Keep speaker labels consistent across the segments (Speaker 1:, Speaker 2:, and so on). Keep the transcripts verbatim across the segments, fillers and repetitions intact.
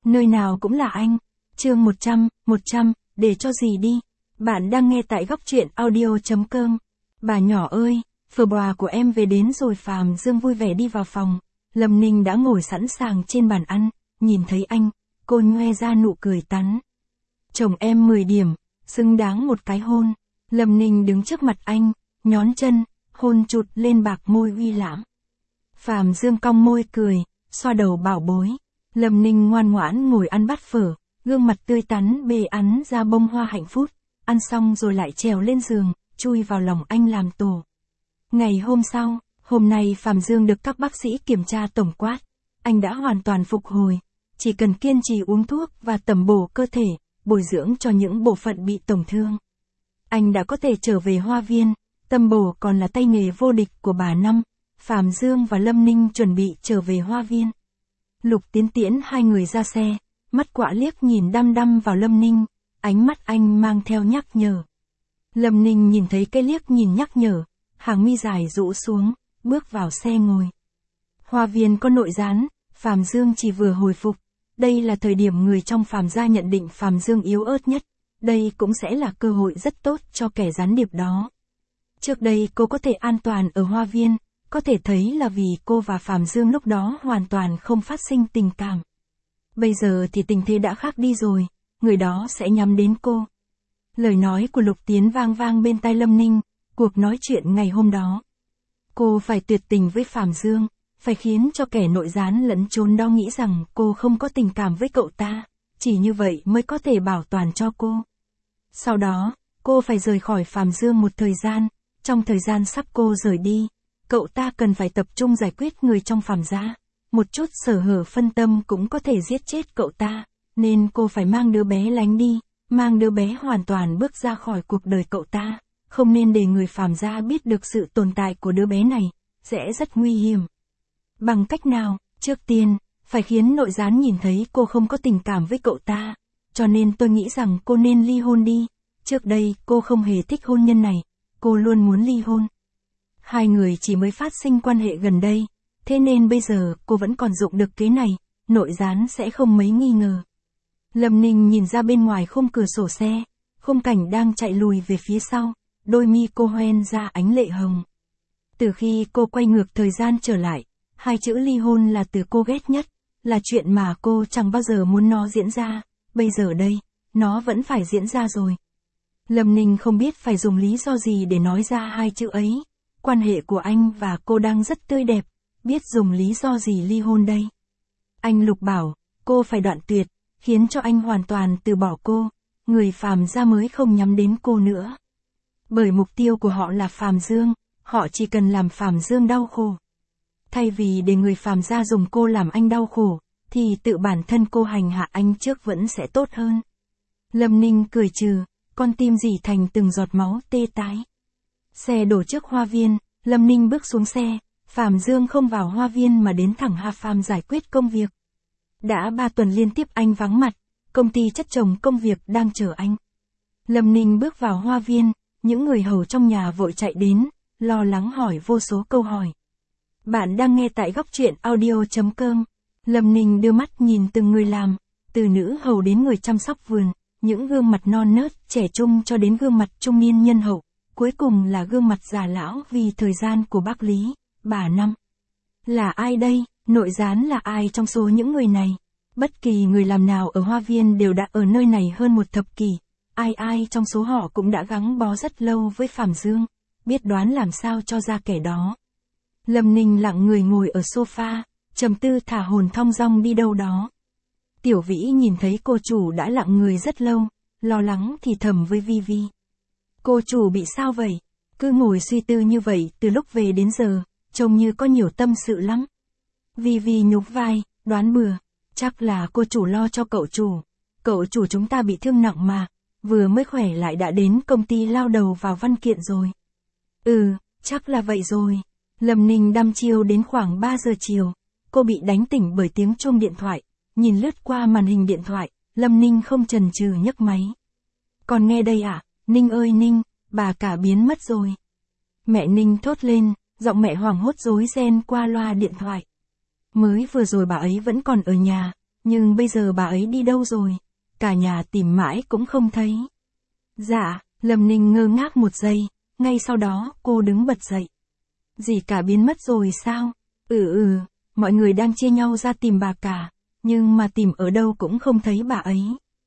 Speaker 1: Nơi nào cũng là anh. Chương một trăm, một trăm, để cho gì đi. Bạn đang nghe tại góc truyện audio.com. Bà nhỏ ơi, phở bò của em về đến rồi. Phàm Dương vui vẻ đi vào phòng. Lâm Ninh đã ngồi sẵn sàng trên bàn ăn, nhìn thấy anh, cô nhoe ra nụ cười tắn. Chồng em mười điểm, xứng đáng một cái hôn. Lâm Ninh đứng trước mặt anh, nhón chân, hôn chụt lên bạc môi uy lãm. Phàm Dương cong môi cười, xoa đầu bảo bối. Lâm Ninh ngoan ngoãn ngồi ăn bát phở, gương mặt tươi tắn bê ắn ra bông hoa hạnh phúc. Ăn xong rồi lại trèo lên giường, chui vào lòng anh làm tổ. Ngày hôm sau, hôm nay Phàm Dương được các bác sĩ kiểm tra tổng quát. Anh đã hoàn toàn phục hồi, chỉ cần kiên trì uống thuốc và tẩm bổ cơ thể, bồi dưỡng cho những bộ phận bị tổn thương. Anh đã có thể trở về Hoa Viên, tẩm bổ còn là tay nghề vô địch của bà Năm. Phàm Dương và Lâm Ninh chuẩn bị trở về Hoa Viên. Lục Tiến tiễn hai người ra xe, mắt quạ liếc nhìn đăm đăm vào Lâm Ninh, ánh mắt anh mang theo nhắc nhở. Lâm Ninh nhìn thấy cái liếc nhìn nhắc nhở, hàng mi dài rũ xuống, bước vào xe ngồi. Hoa Viên có nội gián, Phàm Dương chỉ vừa hồi phục. Đây là thời điểm người trong Phàm gia nhận định Phàm Dương yếu ớt nhất. Đây cũng sẽ là cơ hội rất tốt cho kẻ gián điệp đó. Trước đây cô có thể an toàn ở Hoa Viên, có thể thấy là vì cô và Phàm Dương lúc đó hoàn toàn không phát sinh tình cảm. Bây giờ thì tình thế đã khác đi rồi, người đó sẽ nhắm đến cô. Lời nói của Lục Tiến vang vang bên tai Lâm Ninh, cuộc nói chuyện ngày hôm đó. Cô phải tuyệt tình với Phàm Dương, phải khiến cho kẻ nội gián lẫn trốn đó nghĩ rằng cô không có tình cảm với cậu ta, chỉ như vậy mới có thể bảo toàn cho cô. Sau đó, cô phải rời khỏi Phàm Dương một thời gian, trong thời gian sắp cô rời đi, cậu ta cần phải tập trung giải quyết người trong Phàm gia. Một chút sở hở phân tâm cũng có thể giết chết cậu ta, nên cô phải mang đứa bé lánh đi, mang đứa bé hoàn toàn bước ra khỏi cuộc đời cậu ta, không nên để người Phàm gia biết được sự tồn tại của đứa bé này, sẽ rất nguy hiểm. Bằng cách nào? Trước tiên, phải khiến nội gián nhìn thấy cô không có tình cảm với cậu ta, cho nên tôi nghĩ rằng cô nên ly hôn đi. Trước đây cô không hề thích hôn nhân này, cô luôn muốn ly hôn. Hai người chỉ mới phát sinh quan hệ gần đây, thế nên bây giờ cô vẫn còn dụng được kế này, nội gián sẽ không mấy nghi ngờ. Lâm Ninh nhìn ra bên ngoài khung cửa sổ xe, khung cảnh đang chạy lùi về phía sau, đôi mi cô hoen ra ánh lệ hồng. Từ khi cô quay ngược thời gian trở lại, hai chữ ly hôn là từ cô ghét nhất, là chuyện mà cô chẳng bao giờ muốn nó diễn ra, bây giờ đây, nó vẫn phải diễn ra rồi. Lâm Ninh không biết phải dùng lý do gì để nói ra hai chữ ấy, quan hệ của anh và cô đang rất tươi đẹp, biết dùng lý do gì ly hôn đây. Anh Lục bảo, cô phải đoạn tuyệt, khiến cho anh hoàn toàn từ bỏ cô, người Phàm gia mới không nhắm đến cô nữa. Bởi mục tiêu của họ là Phàm Dương, họ chỉ cần làm Phàm Dương đau khổ. Thay vì để người Phàm gia dùng cô làm anh đau khổ, thì tự bản thân cô hành hạ anh trước vẫn sẽ tốt hơn. Lâm Ninh cười trừ, con tim dỉ thành từng giọt máu tê tái. Xe đổ trước Hoa Viên, Lâm Ninh bước xuống xe, Phàm Dương không vào Hoa Viên mà đến thẳng Ha Pham giải quyết công việc. Đã ba tuần liên tiếp anh vắng mặt, công ty chất chồng công việc đang chờ anh. Lâm Ninh bước vào Hoa Viên, những người hầu trong nhà vội chạy đến, lo lắng hỏi vô số câu hỏi. Bạn đang nghe tại góc truyện audio.com. Lâm Ninh đưa mắt nhìn từng người làm, từ nữ hầu đến người chăm sóc vườn, những gương mặt non nớt, trẻ trung cho đến gương mặt trung niên nhân hậu, cuối cùng là gương mặt già lão vì thời gian của bác Lý, bà Năm. Là ai đây? Nội gián là ai trong số những người này? Bất kỳ người làm nào ở Hoa Viên đều đã ở nơi này hơn một thập kỷ, ai ai trong số họ cũng đã gắn bó rất lâu với Phàm Dương, biết đoán làm sao cho ra kẻ đó. Lâm Ninh lặng người ngồi ở sofa, trầm tư thả hồn thong dong đi đâu đó. Tiểu Vĩ nhìn thấy cô chủ đã lặng người rất lâu, lo lắng thì thầm với Vi Vi. Cô chủ bị sao vậy? Cứ ngồi suy tư như vậy từ lúc về đến giờ, trông như có nhiều tâm sự lắm. Vi Vi nhún vai, đoán bừa, chắc là cô chủ lo cho cậu chủ. Cậu chủ chúng ta bị thương nặng mà, vừa mới khỏe lại đã đến công ty lao đầu vào văn kiện rồi. Ừ, chắc là vậy rồi. Lâm Ninh đăm chiêu đến khoảng ba giờ chiều, cô bị đánh tỉnh bởi tiếng chuông điện thoại, nhìn lướt qua màn hình điện thoại, Lâm Ninh không chần chừ nhấc máy. Còn nghe đây à, Ninh ơi Ninh, bà cả biến mất rồi. Mẹ Ninh thốt lên, giọng mẹ hoảng hốt rối ren qua loa điện thoại. Mới vừa rồi bà ấy vẫn còn ở nhà, nhưng bây giờ bà ấy đi đâu rồi? Cả nhà tìm mãi cũng không thấy. Dạ, Lâm Ninh ngơ ngác một giây, ngay sau đó cô đứng bật dậy. Dì cả biến mất rồi sao? Ừ ừ, mọi người đang chia nhau ra tìm bà cả, nhưng mà tìm ở đâu cũng không thấy bà ấy.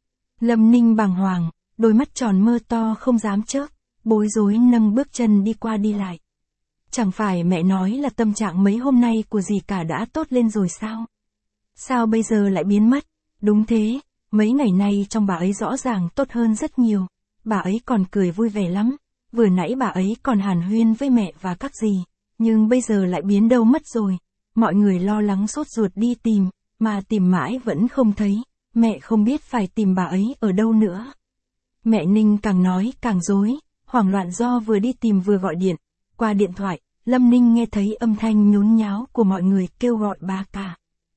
Speaker 1: Lâm Ninh bàng hoàng, đôi mắt tròn mơ to không dám chớp, bối rối nâng bước chân đi qua đi lại. Chẳng phải mẹ nói là tâm trạng mấy hôm nay của dì cả đã tốt lên rồi sao? Sao bây giờ lại biến mất? Đúng thế, mấy ngày nay trong bà ấy rõ ràng tốt hơn rất nhiều, bà ấy còn cười vui vẻ lắm, vừa nãy bà ấy còn hàn huyên với mẹ và các dì, nhưng bây giờ lại biến đâu mất rồi. Mọi người lo lắng sốt ruột đi tìm, mà tìm mãi vẫn không thấy, mẹ không biết phải tìm bà ấy ở đâu nữa. Mẹ Ninh càng nói càng rối, hoảng loạn do vừa đi tìm vừa gọi điện. Qua điện thoại, Lâm Ninh nghe thấy âm thanh nhốn nháo của mọi người kêu gọi bà cả.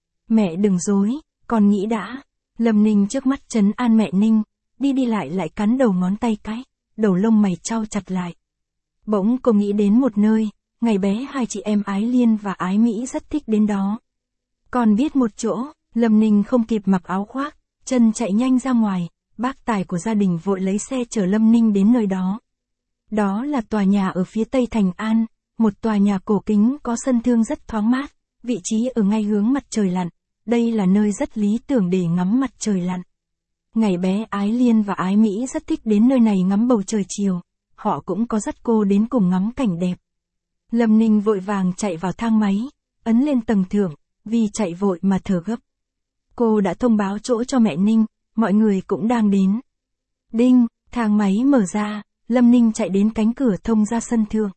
Speaker 1: Mẹ đừng rối, con nghĩ đã. Lâm Ninh trước mắt trấn an mẹ Ninh, đi đi lại lại cắn đầu ngón tay cái, đầu lông mày trao chặt lại. Bỗng cô nghĩ đến một nơi, ngày bé hai chị em Ái Liên và Ái Mỹ rất thích đến đó. Còn biết một chỗ, Lâm Ninh không kịp mặc áo khoác, chân chạy nhanh ra ngoài, bác tài của gia đình vội lấy xe chở Lâm Ninh đến nơi đó. Đó là tòa nhà ở phía tây thành An, một tòa nhà cổ kính có sân thượng rất thoáng mát, vị trí ở ngay hướng mặt trời lặn, đây là nơi rất lý tưởng để ngắm mặt trời lặn. Ngày bé Ái Liên và Ái Mỹ rất thích đến nơi này ngắm bầu trời chiều, họ cũng có dắt cô đến cùng ngắm cảnh đẹp. Lâm Ninh vội vàng chạy vào thang máy, ấn lên tầng thượng, vì chạy vội mà thở gấp. Cô đã thông báo chỗ cho mẹ Ninh, mọi người cũng đang đến. Đinh, thang máy mở ra, Lâm Ninh chạy đến cánh cửa thông ra sân thượng.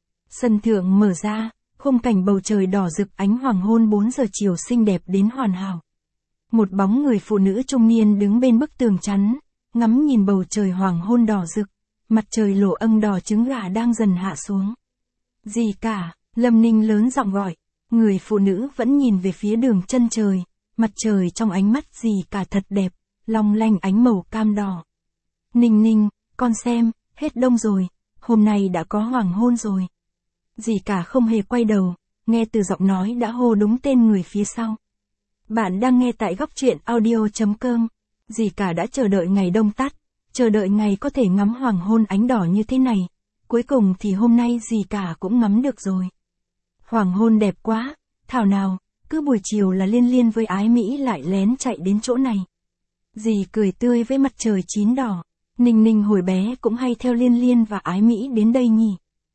Speaker 1: Sân thượng mở ra, khung cảnh bầu trời đỏ rực ánh hoàng hôn bốn giờ chiều xinh đẹp đến hoàn hảo. Một bóng người phụ nữ trung niên đứng bên bức tường chắn, ngắm nhìn bầu trời hoàng hôn đỏ rực, mặt trời lộ âng đỏ trứng gà đang dần hạ xuống. Dì cả, Lâm Ninh lớn giọng gọi, người phụ nữ vẫn nhìn về phía đường chân trời, mặt trời trong ánh mắt dì cả thật đẹp, long lanh ánh màu cam đỏ. Ninh Ninh, con xem, hết đông rồi, hôm nay đã có hoàng hôn rồi. Dì cả không hề quay đầu, nghe từ giọng nói đã hô đúng tên người phía sau. Bạn đang nghe tại góc truyện audio chấm com. Dì cả đã chờ đợi ngày đông tắt, chờ đợi ngày có thể ngắm hoàng hôn ánh đỏ như thế này. Cuối cùng thì hôm nay dì cả cũng ngắm được rồi. Hoàng hôn đẹp quá, thảo nào, cứ buổi chiều là Liên Liên với Ái Mỹ lại lén chạy đến chỗ này. Dì cười tươi với mặt trời chín đỏ. Ninh Ninh hồi bé cũng hay theo Liên Liên và Ái Mỹ đến đây nhỉ.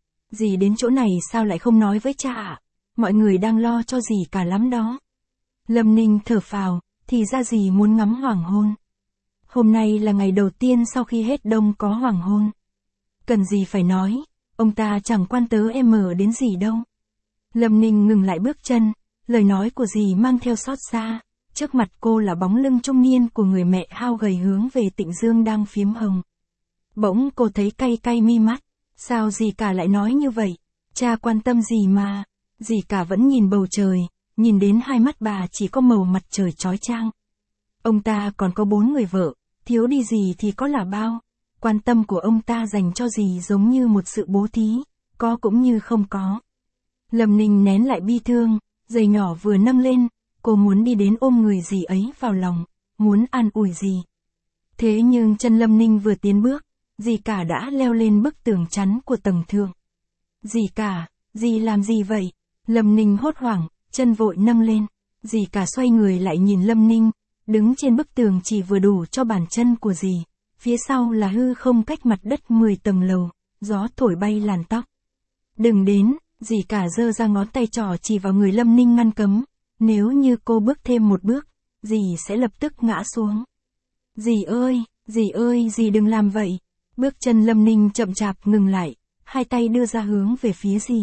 Speaker 1: Dì đến chỗ này sao lại không nói với cha ạ? Mọi người đang lo cho dì cả lắm đó. Lâm Ninh thở phào, thì ra dì muốn ngắm hoàng hôn. Hôm nay là ngày đầu tiên sau khi hết đông có hoàng hôn. Cần gì phải nói, ông ta chẳng quan tớ em mở đến gì đâu. Lâm Ninh ngừng lại bước chân, lời nói của dì mang theo xót xa. Trước mặt cô là bóng lưng trung niên của người mẹ hao gầy hướng về Tịnh Dương đang phiếm hồng. Bỗng cô thấy cay cay mi mắt, sao dì cả lại nói như vậy? Cha quan tâm gì mà? Dì cả vẫn nhìn bầu trời, nhìn đến hai mắt bà chỉ có màu mặt trời chói chang. Ông ta còn có bốn người vợ, thiếu đi gì thì có là bao. Quan tâm của ông ta dành cho dì giống như một sự bố thí, có cũng như không có. Lâm Ninh nén lại bi thương, giày nhỏ vừa nâng lên, cô muốn đi đến ôm người dì ấy vào lòng, muốn an ủi dì. Thế nhưng chân Lâm Ninh vừa tiến bước, dì cả đã leo lên bức tường chắn của tầng thượng. Dì cả, dì làm gì vậy? Lâm Ninh hốt hoảng, chân vội nâng lên. Dì cả xoay người lại nhìn Lâm Ninh, đứng trên bức tường chỉ vừa đủ cho bàn chân của dì. Phía sau là hư không cách mặt đất mười tầng lầu, gió thổi bay làn tóc. Đừng đến, dì cả giơ ra ngón tay trỏ chỉ vào người Lâm Ninh ngăn cấm. Nếu như cô bước thêm một bước, dì sẽ lập tức ngã xuống. Dì ơi, dì ơi, dì đừng làm vậy. Bước chân Lâm Ninh chậm chạp ngừng lại, hai tay đưa ra hướng về phía dì.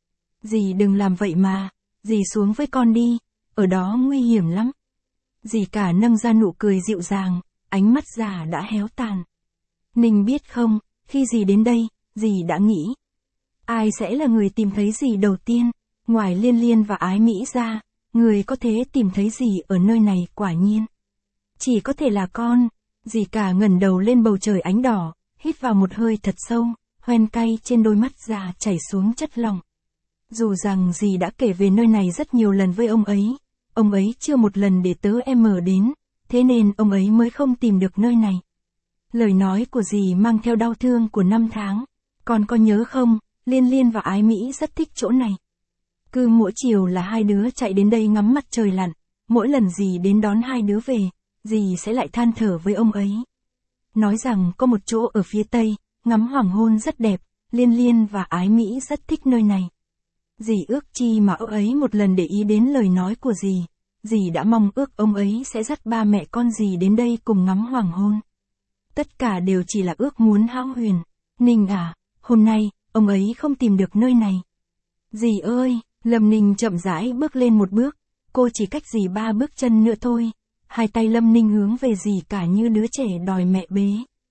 Speaker 1: Dì đừng làm vậy mà, dì xuống với con đi, ở đó nguy hiểm lắm. Dì cả nâng ra nụ cười dịu dàng, ánh mắt già đã héo tàn. Ninh biết không, khi dì đến đây, dì đã nghĩ. Ai sẽ là người tìm thấy dì đầu tiên, ngoài Liên Liên và Ái Mỹ ra, người có thể tìm thấy dì ở nơi này quả nhiên. Chỉ có thể là con. Dì cả ngẩng đầu lên bầu trời ánh đỏ, hít vào một hơi thật sâu, hoen cay trên đôi mắt già chảy xuống chất lỏng. Dù rằng dì đã kể về nơi này rất nhiều lần với ông ấy, ông ấy chưa một lần để tớ em mở đến, thế nên ông ấy mới không tìm được nơi này. Lời nói của dì mang theo đau thương của năm tháng. Con có nhớ không, Liên Liên và Ái Mỹ rất thích chỗ này. Cứ mỗi chiều là hai đứa chạy đến đây ngắm mặt trời lặn, mỗi lần dì đến đón hai đứa về, dì sẽ lại than thở với ông ấy. Nói rằng có một chỗ ở phía tây, ngắm hoàng hôn rất đẹp, Liên Liên và Ái Mỹ rất thích nơi này. Dì ước chi mà ông ấy một lần để ý đến lời nói của dì, dì đã mong ước ông ấy sẽ dắt ba mẹ con dì đến đây cùng ngắm hoàng hôn. Tất cả đều chỉ là ước muốn hão huyền. Ninh à, hôm nay, ông ấy không tìm được nơi này. Dì ơi, Lâm Ninh chậm rãi bước lên một bước, cô chỉ cách dì ba bước chân nữa thôi. Hai tay Lâm Ninh hướng về dì cả như đứa trẻ đòi mẹ bế.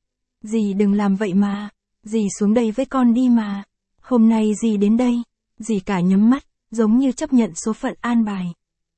Speaker 1: Dì đừng làm vậy mà, dì xuống đây với con đi mà. Hôm nay dì đến đây, dì cả nhắm mắt, giống như chấp nhận số phận an bài.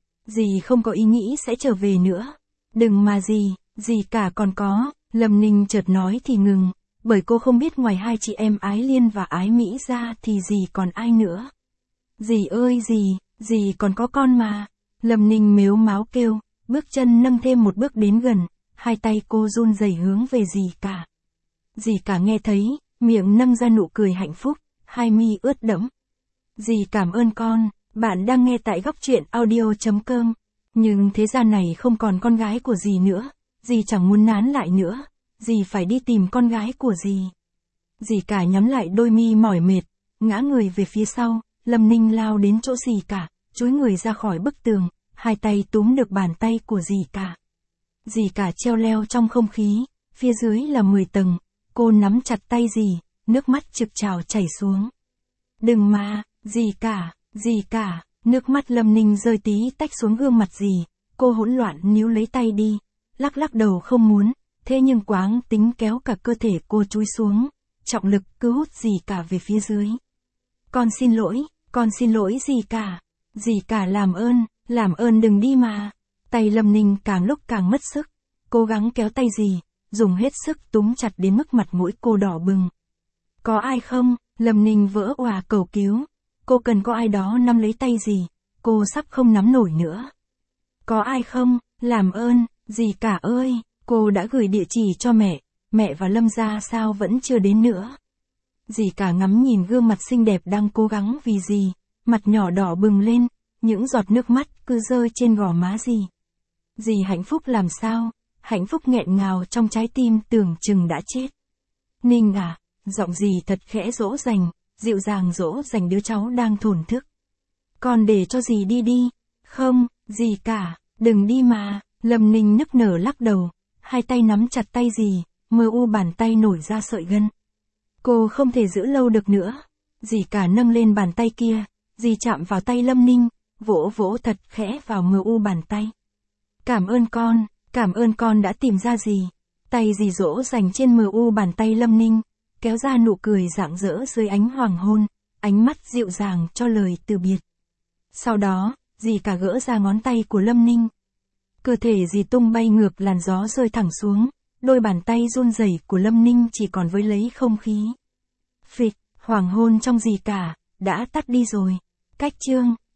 Speaker 1: Dì không có ý nghĩ sẽ trở về nữa. Đừng mà dì, dì cả còn có, Lâm Ninh chợt nói thì ngừng, bởi cô không biết ngoài hai chị em Ái Liên và Ái Mỹ ra thì dì còn ai nữa. Dì ơi dì, dì còn có con mà. Lâm Ninh mếu máo kêu, bước chân nâng thêm một bước đến gần, hai tay cô run rẩy hướng về dì cả. Dì cả nghe thấy, miệng nâng ra nụ cười hạnh phúc, hai mi ướt đẫm. Dì cảm ơn con, bạn đang nghe tại góc truyện audio chấm com. Nhưng thế gian này không còn con gái của dì nữa, dì chẳng muốn nán lại nữa, dì phải đi tìm con gái của dì. Dì cả nhắm lại đôi mi mỏi mệt, ngã người về phía sau, Lâm Ninh lao đến chỗ dì cả, chúi người ra khỏi bức tường, hai tay túm được bàn tay của dì cả. Dì cả treo leo trong không khí, phía dưới là mười tầng, cô nắm chặt tay dì, nước mắt trực trào chảy xuống. Đừng mà, dì cả, dì cả, nước mắt Lâm Ninh rơi tí tách xuống gương mặt dì, cô hỗn loạn níu lấy tay đi, lắc lắc đầu không muốn, thế nhưng quáng tính kéo cả cơ thể cô chúi xuống, trọng lực cứ hút dì cả về phía dưới. Con xin lỗi, con xin lỗi dì cả, dì cả làm ơn, làm ơn đừng đi mà. Tay Lâm Ninh càng lúc càng mất sức, cố gắng kéo tay dì, dùng hết sức túm chặt đến mức mặt mũi cô đỏ bừng. Có ai không? Lâm Ninh vỡ òa cầu cứu. Cô cần có ai đó nắm lấy tay dì, cô sắp không nắm nổi nữa. Có ai không? Làm ơn, dì cả ơi, cô đã gửi địa chỉ cho mẹ, mẹ và Lâm gia sao vẫn chưa đến nữa. Dì cả ngắm nhìn gương mặt xinh đẹp đang cố gắng vì dì, mặt nhỏ đỏ bừng lên, những giọt nước mắt cứ rơi trên gò má dì. Dì hạnh phúc làm sao? Hạnh phúc nghẹn ngào trong trái tim tưởng chừng đã chết. Ninh à, giọng dì thật khẽ dỗ dành, dịu dàng dỗ dành đứa cháu đang thổn thức. Con để cho dì đi đi. Không, dì cả, đừng đi mà. Lâm Ninh nức nở lắc đầu, hai tay nắm chặt tay dì, mờ u bàn tay nổi ra sợi gân. Cô không thể giữ lâu được nữa. Dì cả nâng lên bàn tay kia, dì chạm vào tay Lâm Ninh, vỗ vỗ thật khẽ vào mờ u bàn tay. Cảm ơn con, cảm ơn con đã tìm ra dì. Tay dì dỗ dành trên mờ u bàn tay Lâm Ninh, kéo ra nụ cười rạng rỡ dưới ánh hoàng hôn, ánh mắt dịu dàng cho lời từ biệt. Sau đó, dì cả gỡ ra ngón tay của Lâm Ninh. Cơ thể dì tung bay ngược làn gió rơi thẳng xuống, đôi bàn tay run rẩy của Lâm Ninh chỉ còn với lấy không khí. Phịch, hoàng hôn trong dì cả, đã tắt đi rồi. Cách chương.